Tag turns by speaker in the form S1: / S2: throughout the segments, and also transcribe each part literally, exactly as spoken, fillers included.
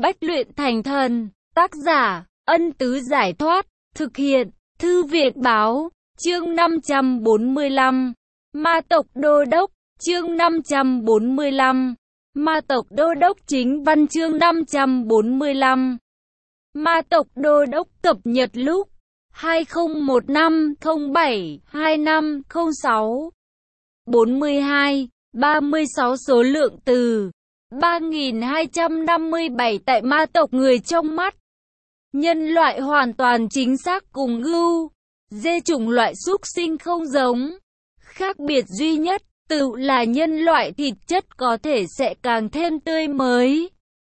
S1: bách luyện thành thần. Tác giả, Ân Tứ Giải Thoát. Thực hiện, Thư Viện Báo. Chương năm trăm bốn mươi lăm. Ma tộc Đô Đốc. Chương năm trăm bốn mươi lăm. Ma tộc Đô Đốc chính văn. Chương năm trăm bốn mươi lăm. Ma tộc Đô Đốc cập nhật lúc hai không một năm không bảy hai năm không sáu. bốn mươi hai, ba mươi sáu số lượng từ ba nghìn hai trăm năm mươi bảy. Tại ma tộc người trong mắt nhân loại hoàn toàn chính xác cùng gưu, dê chủng loại súc sinh không giống. Khác biệt duy nhất tự là nhân loại thịt chất có thể sẽ càng thêm tươi mới.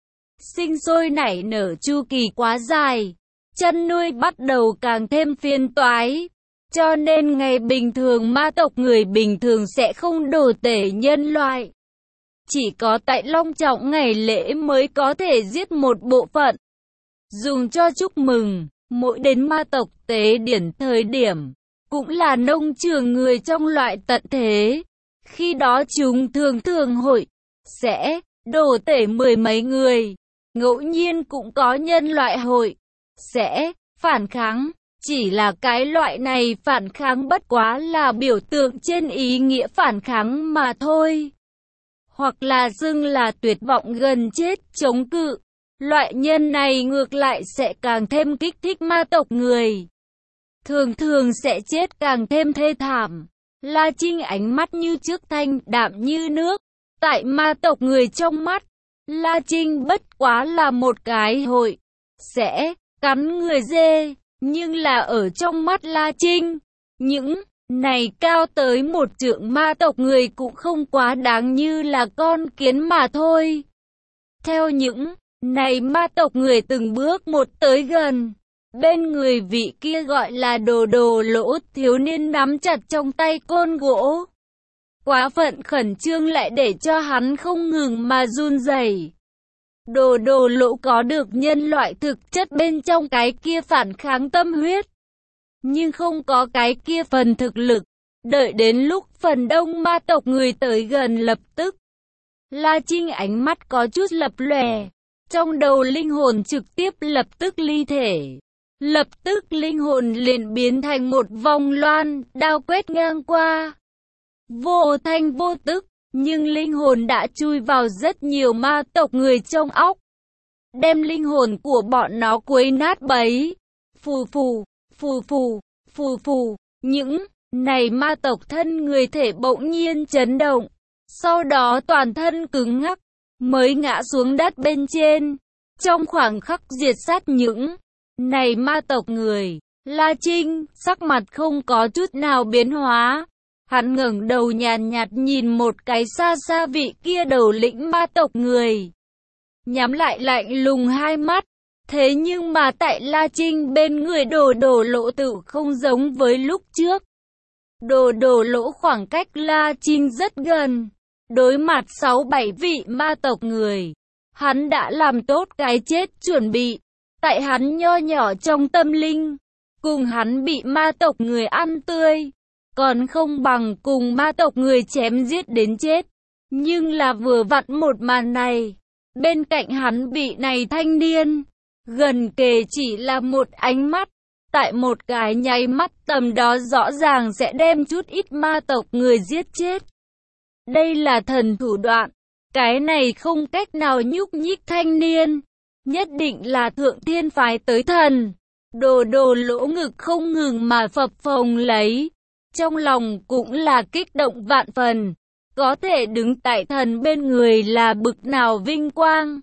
S1: Sinh sôi nảy nở chu kỳ quá dài, chăn nuôi bắt đầu càng thêm phiền toái. Cho nên ngày bình thường ma tộc người bình thường sẽ không đổ tể nhân loại. Chỉ có tại long trọng ngày lễ mới có thể giết một bộ phận, dùng cho chúc mừng. Mỗi đến ma tộc tế điển thời điểm, cũng là nông trường người trong loại tận thế. Khi đó chúng thường thường hội sẽ đổ tể mười mấy người. Ngẫu nhiên cũng có nhân loại hội sẽ phản kháng. Chỉ là cái loại này phản kháng bất quá là biểu tượng trên ý nghĩa phản kháng mà thôi. Hoặc là xưng là tuyệt vọng gần chết chống cự. Loại nhân này ngược lại sẽ càng thêm kích thích ma tộc người. Thường thường sẽ chết càng thêm thê thảm. La Trinh ánh mắt như trước thanh đạm như nước. Tại ma tộc người trong mắt, La Trinh bất quá là một cái hội sẽ cắn người dê. Nhưng là ở trong mắt La Trinh, những này cao tới một trượng ma tộc người cũng không quá đáng như là con kiến mà thôi. Theo những này ma tộc người từng bước một tới gần, bên người vị kia gọi là đồ đồ lỗ thiếu niên nắm chặt trong tay côn gỗ. Quá phận khẩn trương lại để cho hắn không ngừng mà run rẩy. Đồ đồ lỗ có được nhân loại thực chất bên trong cái kia phản kháng tâm huyết, nhưng không có cái kia phần thực lực. Đợi đến lúc phần đông ma tộc người tới gần lập tức, La Trinh ánh mắt có chút lập lòe, trong đầu linh hồn trực tiếp lập tức ly thể. Lập tức linh hồn liền biến thành một vòng loan, đao quét ngang qua. Vô thanh vô tức, nhưng linh hồn đã chui vào rất nhiều ma tộc người trong óc, đem linh hồn của bọn nó quấy nát bấy. Phù phù, phù phù, phù phù, những này ma tộc thân người thể bỗng nhiên chấn động, sau đó toàn thân cứng ngắc, mới ngã xuống đất bên trên. Trong khoảng khắc diệt sát những này ma tộc người, La Trinh sắc mặt không có chút nào biến hóa. Hắn ngẩng đầu nhàn nhạt, nhạt nhìn một cái xa xa vị kia đầu lĩnh ma tộc người, nhắm lại lạnh lùng hai mắt. Thế nhưng mà tại La Trinh bên người đồ đồ lỗ tự không giống với lúc trước. Đồ đồ lỗ khoảng cách La Trinh rất gần. Đối mặt sáu bảy vị ma tộc người, hắn đã làm tốt cái chết chuẩn bị. Tại hắn nho nhỏ trong tâm linh, cùng hắn bị ma tộc người ăn tươi, còn không bằng cùng ma tộc người chém giết đến chết. Nhưng là vừa vặn một màn này, bên cạnh hắn bị này thanh niên, gần kề chỉ là một ánh mắt. Tại một cái nháy mắt tầm đó rõ ràng sẽ đem chút ít ma tộc người giết chết. Đây là thần thủ đoạn, cái này không cách nào nhúc nhích thanh niên, nhất định là thượng thiên phái tới thần. Đồ đồ lỗ ngực không ngừng mà phập phồng lấy, trong lòng cũng là kích động vạn phần. Có thể đứng tại thần bên người là bực nào vinh quang.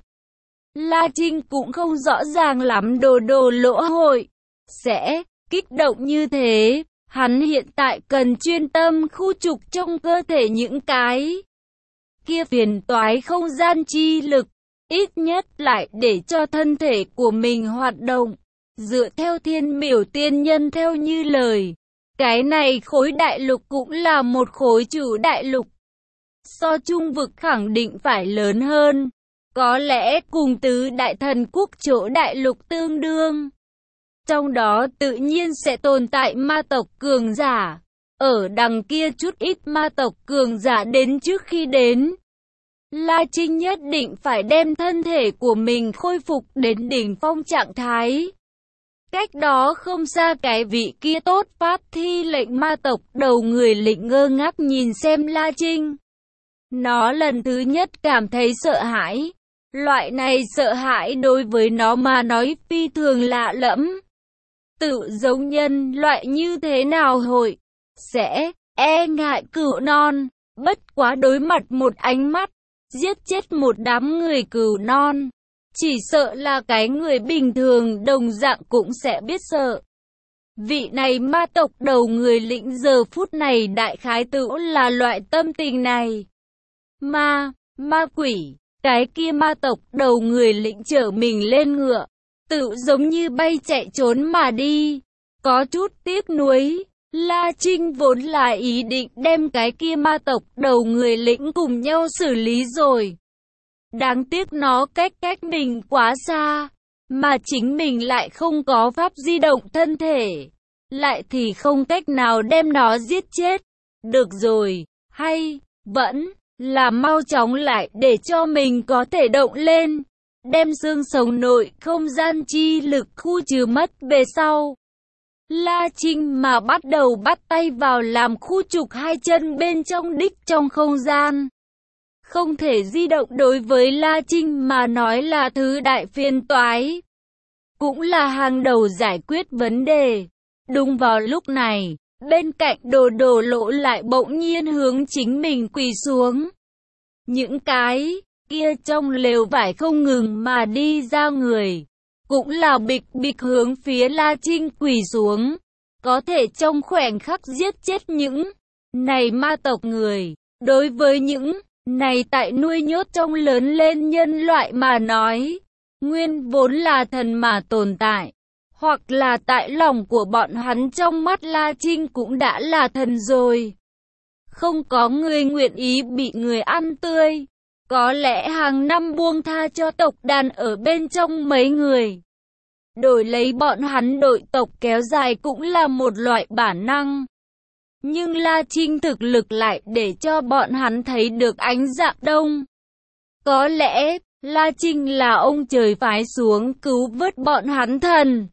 S1: La Trinh cũng không rõ ràng lắm đồ đồ lỗ hội sẽ kích động như thế. Hắn hiện tại cần chuyên tâm khu trục trong cơ thể những cái kia phiền toái không gian chi lực, ít nhất lại để cho thân thể của mình hoạt động. Dựa theo thiên miểu tiên nhân theo như lời, cái này khối đại lục cũng là một khối chủ đại lục. So trung vực khẳng định phải lớn hơn, có lẽ cùng tứ đại thần quốc chỗ đại lục tương đương. Trong đó tự nhiên sẽ tồn tại ma tộc cường giả. Ở đằng kia chút ít ma tộc cường giả đến trước khi đến, La Trinh nhất định phải đem thân thể của mình khôi phục đến đỉnh phong trạng thái. Cách đó không xa cái vị kia tốt phát thi lệnh ma tộc đầu người lĩnh ngơ ngác nhìn xem La Trinh. Nó lần thứ nhất cảm thấy sợ hãi. Loại này sợ hãi đối với nó mà nói phi thường lạ lẫm. Tự giống nhân loại như thế nào hội sẽ e ngại cừu non, bất quá đối mặt một ánh mắt, giết chết một đám người cừu non. Chỉ sợ là cái người bình thường đồng dạng cũng sẽ biết sợ. Vị này ma tộc đầu người lĩnh giờ phút này đại khái tự là loại tâm tình này. Ma, ma quỷ, cái kia ma tộc đầu người lĩnh chở mình lên ngựa, tự giống như bay chạy trốn mà đi. Có chút tiếc nuối, La Trinh vốn là ý định đem cái kia ma tộc đầu người lĩnh cùng nhau xử lý rồi. Đáng tiếc nó cách cách mình quá xa, mà chính mình lại không có pháp di động thân thể, lại thì không cách nào đem nó giết chết. Được rồi, hay, vẫn là mau chóng lại để cho mình có thể động lên, đem xương sống nội không gian chi lực khu trừ mất về sau. La Trinh mà bắt đầu bắt tay vào làm khu trục hai chân bên trong đích trong không gian. Không thể di động đối với La Trinh mà nói là thứ đại phiền toái. Cũng là hàng đầu giải quyết vấn đề. Đúng vào lúc này, bên cạnh đồ đồ lỗ lại bỗng nhiên hướng chính mình quỳ xuống. Những cái kia trong lều vải không ngừng mà đi ra người. Cũng là bịch bịch hướng phía La Trinh quỳ xuống. Có thể trong khoảnh khắc giết chết những này ma tộc người. Đối với những này tại nuôi nhốt trong lớn lên nhân loại mà nói, nguyên vốn là thần mà tồn tại, hoặc là tại lòng của bọn hắn trong mắt La Trinh cũng đã là thần rồi. Không có người nguyện ý bị người ăn tươi, có lẽ hàng năm buông tha cho tộc đàn ở bên trong mấy người. Đổi lấy bọn hắn đội tộc kéo dài cũng là một loại bản năng. Nhưng La Trinh thực lực lại để cho bọn hắn thấy được ánh dạng đông. Có lẽ, La Trinh là ông trời phái xuống cứu vớt bọn hắn thần.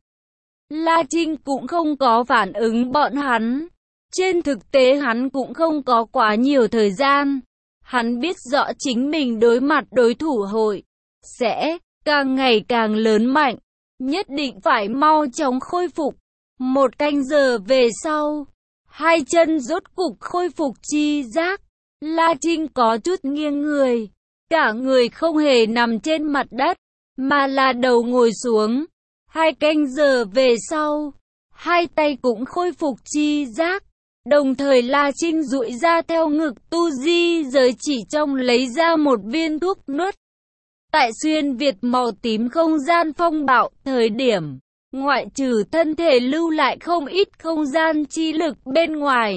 S1: La Trinh cũng không có phản ứng bọn hắn. Trên thực tế hắn cũng không có quá nhiều thời gian. Hắn biết rõ chính mình đối mặt đối thủ hội sẽ càng ngày càng lớn mạnh. Nhất định phải mau chóng khôi phục. Một canh giờ về sau, hai chân rốt cục khôi phục chi giác. La Trinh có chút nghiêng người. Cả người không hề nằm trên mặt đất, mà là đầu ngồi xuống. Hai canh giờ về sau, hai tay cũng khôi phục chi giác. Đồng thời La Trinh duỗi ra theo ngực tu di giới chỉ trong lấy ra một viên thuốc nuốt. Tại xuyên Việt màu tím không gian phong bạo thời điểm, ngoại trừ thân thể lưu lại không ít không gian chi lực bên ngoài,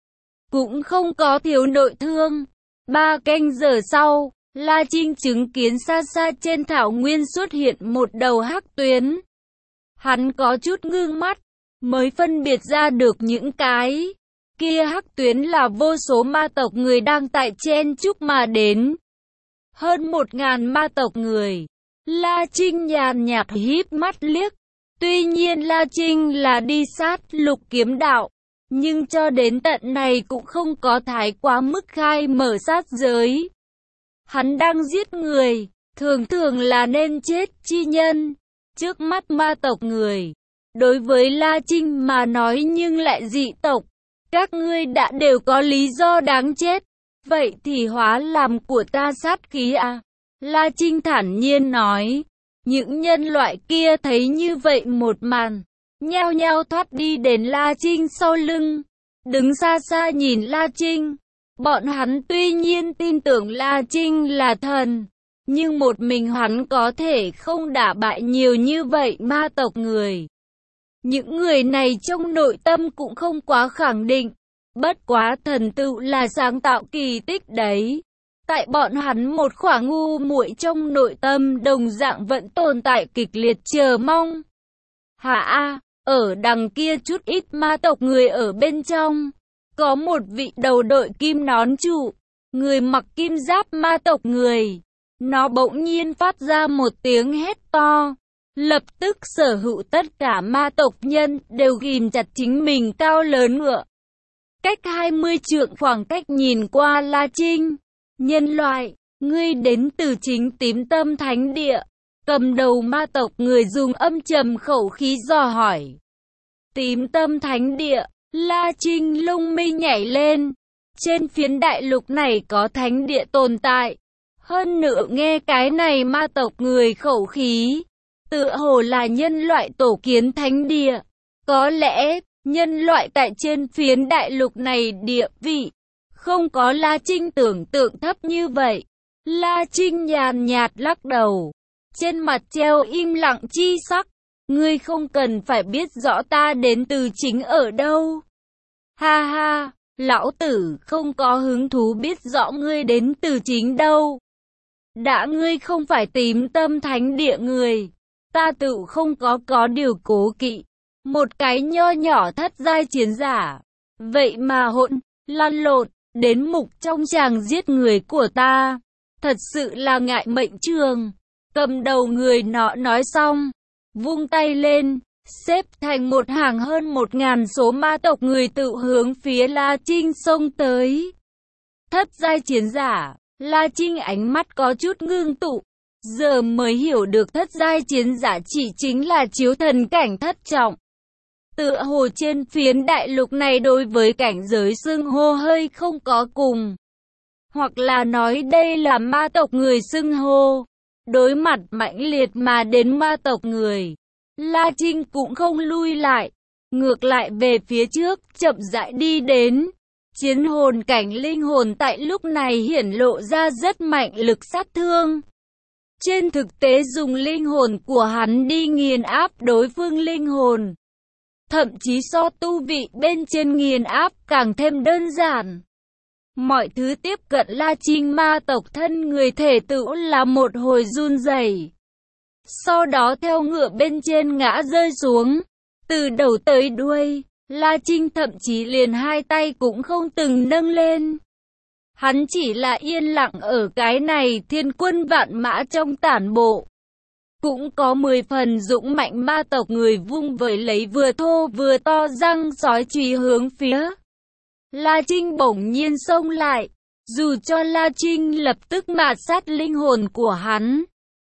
S1: cũng không có thiếu nội thương. Ba canh giờ sau, La Trinh chứng kiến xa xa trên thảo nguyên xuất hiện một đầu hắc tuyến. Hắn có chút ngưng mắt, mới phân biệt ra được những cái kia hắc tuyến là vô số ma tộc người đang tại chen chúc mà đến. Hơn một ngàn ma tộc người. La Trinh nhàn nhạt híp mắt liếc. Tuy nhiên La Trinh là đi sát lục kiếm đạo, nhưng cho đến tận này cũng không có thái quá mức khai mở sát giới. Hắn đang giết người, thường thường là nên chết chi nhân. Trước mắt ma tộc người, đối với La Trinh mà nói nhưng lại dị tộc. Các ngươi đã đều có lý do đáng chết. Vậy thì hóa làm của ta sát khí à? La Trinh thản nhiên nói. Những nhân loại kia thấy như vậy một màn, nhao nhao thoát đi đến La Trinh sau lưng, đứng xa xa nhìn La Trinh. Bọn hắn tuy nhiên tin tưởng La Trinh là thần, nhưng một mình hắn có thể không đả bại nhiều như vậy ma tộc người. Những người này trong nội tâm cũng không quá khẳng định. Bất quá thần tựu là sáng tạo kỳ tích đấy. Tại bọn hắn một khoảng ngu muội trong nội tâm đồng dạng vẫn tồn tại kịch liệt chờ mong. Hả a, ở đằng kia chút ít ma tộc người ở bên trong. Có một vị đầu đội kim nón trụ. người mặc kim giáp ma tộc người. Nó bỗng nhiên phát ra một tiếng hét to. Lập tức sở hữu tất cả ma tộc nhân đều ghim chặt chính mình cao lớn ngựa. Cách hai mươi trượng khoảng cách nhìn qua La Trinh. Nhân loại, ngươi đến từ chính Tím Tâm Thánh Địa. Cầm đầu ma tộc người dùng âm trầm khẩu khí dò hỏi. Tím Tâm Thánh Địa, La Trinh lông mi nhảy lên. Trên phiến đại lục này có thánh địa tồn tại. Hơn nữa nghe cái này ma tộc người khẩu khí. Tựa hồ là nhân loại tổ kiến thánh địa. Có lẽ, nhân loại tại trên phiến đại lục này địa vị. Không có La Trinh tưởng tượng thấp như vậy. La Trinh nhàn nhạt lắc đầu. Trên mặt treo im lặng chi sắc. Ngươi không cần phải biết rõ ta đến từ chính ở đâu. Ha ha, lão tử không có hứng thú biết rõ ngươi đến từ chính đâu. Đã ngươi không phải Tím Tâm Thánh Địa người. Ta tự không có có điều cố kỵ. Một cái nho nhỏ thất giai chiến giả. Vậy mà hỗn, lăn lộn, đến mục trong tràng giết người của ta. Thật sự là ngại mệnh trường. Cầm đầu người nọ nói xong. Vung tay lên, xếp thành một hàng hơn một ngàn số ma tộc người tự hướng phía La Trinh xông tới. Thất giai chiến giả, La Trinh ánh mắt có chút ngưng tụ. Giờ mới hiểu được thất giai chiến giả chỉ chính là chiếu thần cảnh thất trọng. Tựa hồ trên phiến đại lục này đối với cảnh giới xưng hô hơi không có cùng. Hoặc là nói đây là ma tộc người xưng hô. Đối mặt mãnh liệt mà đến ma tộc người. La Trinh cũng không lui lại. Ngược lại về phía trước, chậm rãi đi đến. Chiến hồn cảnh linh hồn tại lúc này hiển lộ ra rất mạnh lực sát thương. Trên thực tế dùng linh hồn của hắn đi nghiền áp đối phương linh hồn. Thậm chí so tu vị bên trên nghiền áp càng thêm đơn giản. Mọi thứ tiếp cận La Trinh ma tộc thân người thể tự là một hồi run rẩy. Sau đó theo ngựa bên trên ngã rơi xuống. Từ đầu tới đuôi, La Trinh thậm chí liền hai tay cũng không từng nâng lên. Hắn chỉ là yên lặng ở cái này thiên quân vạn mã trong tản bộ. Cũng có mười phần dũng mạnh ma tộc người vung vẩy lấy vừa thô vừa to răng sói chùy hướng phía. La Trinh bỗng nhiên xông lại, dù cho La Trinh lập tức mạt sát linh hồn của hắn.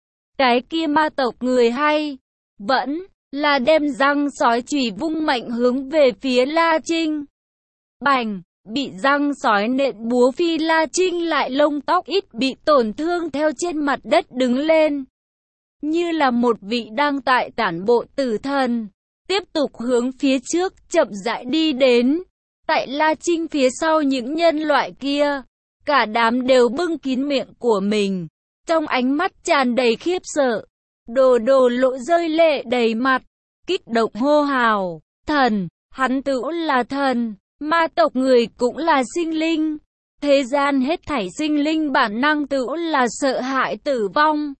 S1: Cái kia ma tộc người hay, vẫn là đem răng sói chùy vung mạnh hướng về phía La Trinh. Bành, bị răng sói nện búa phi La Trinh lại lông tóc ít bị tổn thương theo trên mặt đất đứng lên. Như là một vị đang tại tản bộ tử thần, tiếp tục hướng phía trước chậm rãi đi đến. Tại La Trinh phía sau những nhân loại kia, cả đám đều bưng kín miệng của mình, trong ánh mắt tràn đầy khiếp sợ. Đồ đồ lộ rơi lệ đầy mặt, kích động hô hào, thần, hắn tự là thần, ma tộc người cũng là sinh linh. Thế gian hết thảy sinh linh bản năng tự là sợ hãi tử vong.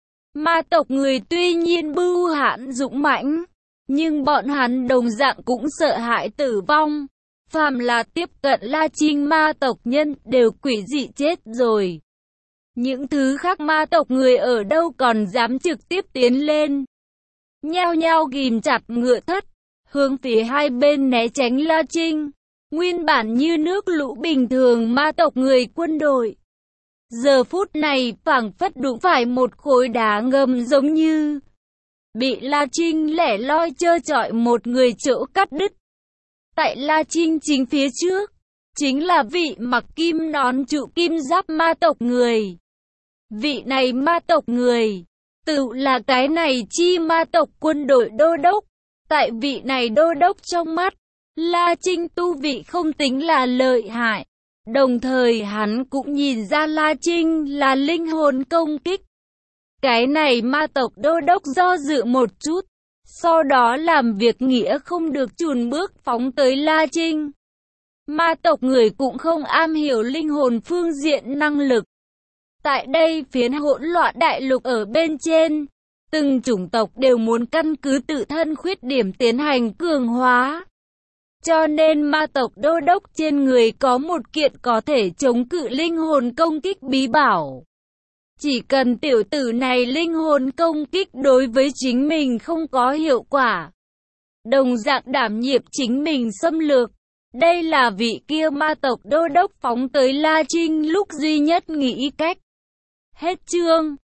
S1: Ma tộc người tuy nhiên bưu hãn dũng mãnh, nhưng bọn hắn đồng dạng cũng sợ hãi tử vong. Phàm là tiếp cận La Trinh ma tộc nhân đều quỷ dị chết rồi. Những thứ khác ma tộc người ở đâu còn dám trực tiếp tiến lên. Nhao nhao ghìm chặt ngựa thất, hướng phía hai bên né tránh La Trinh. Nguyên bản như nước lũ bình thường ma tộc người quân đội. Giờ phút này phảng phất đụng phải một khối đá ngầm giống như bị La Trinh lẻ loi trơ trọi một người chỗ cắt đứt. Tại La Trinh chính phía trước, chính là vị mặc kim nón trụ kim giáp ma tộc người. Vị này ma tộc người, tự là cái này chi ma tộc quân đội đô đốc. Tại vị này đô đốc trong mắt, La Trinh tu vị không tính là lợi hại. Đồng thời hắn cũng nhìn ra La Trinh là linh hồn công kích. Cái này ma tộc đô đốc do dự một chút, sau đó làm việc nghĩa không được chùn bước phóng tới La Trinh. Ma tộc người cũng không am hiểu linh hồn phương diện năng lực. Tại đây phiến hỗn loạn đại lục ở bên trên, từng chủng tộc đều muốn căn cứ tự thân khuyết điểm tiến hành cường hóa. Cho nên ma tộc đô đốc trên người có một kiện có thể chống cự linh hồn công kích bí bảo. Chỉ cần tiểu tử này linh hồn công kích đối với chính mình không có hiệu quả, đồng dạng đảm nhiệm chính mình xâm lược. Đây là vị kia ma tộc đô đốc phóng tới La Trinh lúc duy nhất nghĩ cách. Hết chương.